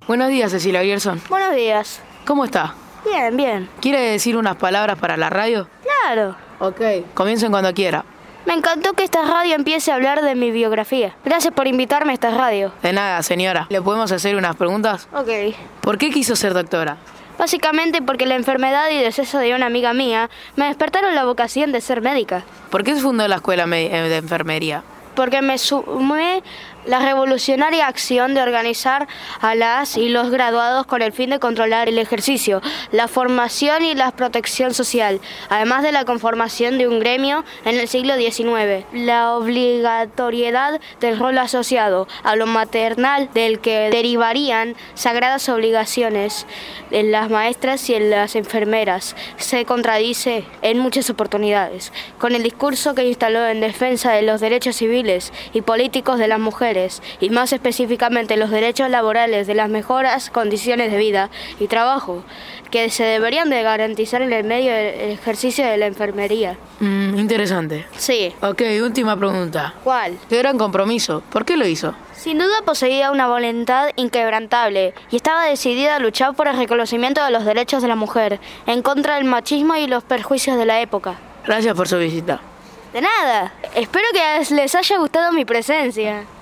Buenos días, Cecilia Gerson. Buenos días. ¿Cómo está? Bien, bien. ¿Quiere decir unas palabras para la radio? Claro. Ok. Comiencen cuando quiera. Me encantó que esta radio empiece a hablar de mi biografía. Gracias por invitarme a esta radio. De nada, señora. ¿Le podemos hacer unas preguntas? Ok. ¿Por qué quiso ser doctora? Básicamente porque la enfermedad y deceso de una amiga mía me despertaron la vocación de ser médica. ¿Por qué se fundó la escuela de enfermería? Porque me sumé la revolucionaria acción de organizar a las y los graduados con el fin de controlar el ejercicio, la formación y la protección social, además de la conformación de un gremio en el siglo XIX, la obligatoriedad del rol asociado a lo maternal del que derivarían sagradas obligaciones en las maestras y en las enfermeras, se contradice en muchas oportunidades con el discurso que instaló en defensa de los derechos civiles y políticos de las mujeres, y más específicamente los derechos laborales de las mejores condiciones de vida y trabajo que se deberían de garantizar en el medio del ejercicio de la enfermería. Interesante. Sí. Ok, última pregunta. ¿Cuál? Qué gran compromiso. ¿Por qué lo hizo? Sin duda poseía una voluntad inquebrantable y estaba decidida a luchar por el reconocimiento de los derechos de la mujer, en contra del machismo y los perjuicios de la época. Gracias por su visita. De nada. Espero que les haya gustado mi presencia.